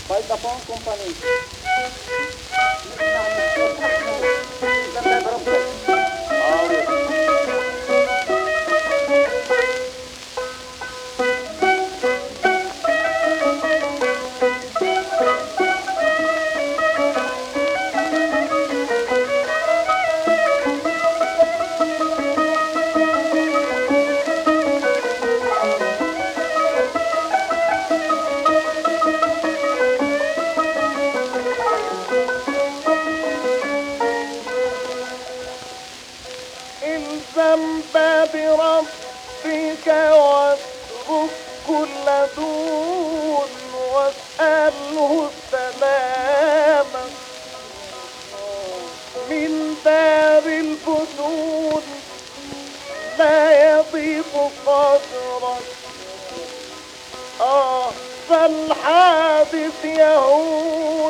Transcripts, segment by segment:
فودافون كومباني. جنب بربك. الزم باب ربك واترك كل دون واسأله السلامة من دار الفتون لا يضيق قدرك فالحادث يهون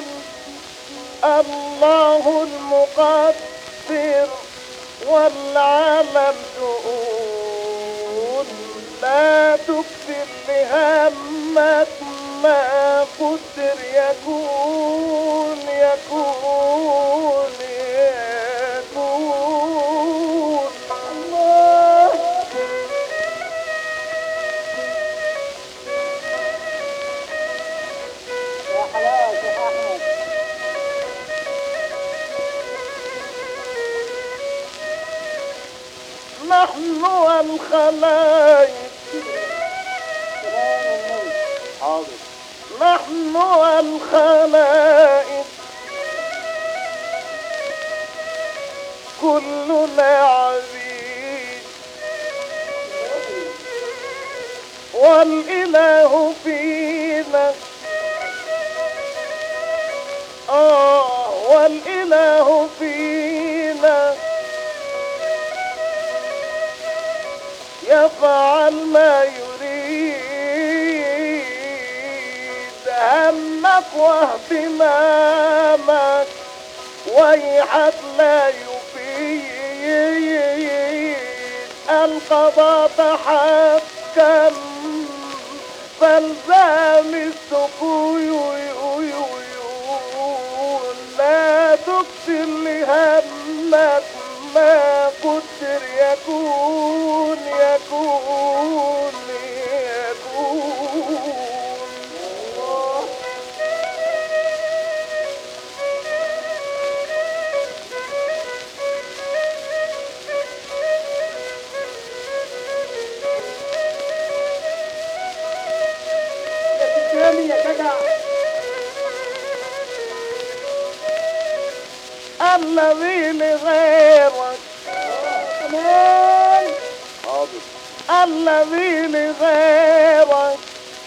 الله المقدر والعالم شؤون لا تكثر لهمك ما قدر يكون يكون يكون الله. يا حلاوة يا أحمد. نحن والخلائق سلام النبي. حاضر. نحن والخلائق كلنا عبيد والإله فينا والإله فينا يفعل ما يريد همك واهتمامك ويحك لا يفيد القضاء تحكم فالزام السكون لا تكثر لهمك ما قدر يكون يكون يكون الله. يا تسلمي يا جدع. الذي لغيرك كمان. حاضر. الذي لغيرك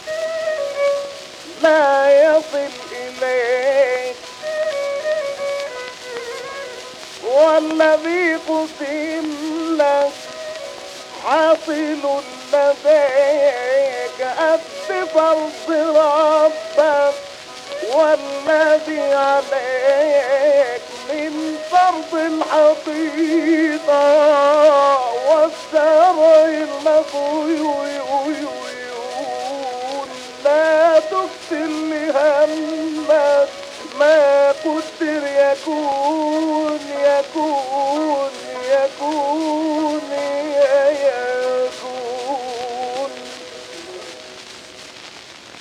لا يصل إليك والذي قسم لك حاصل لديك أد فرض ربك والذي عليك من فرض الحقيقة والسرع المطيون لا تكثر لهمك ما قدر يكون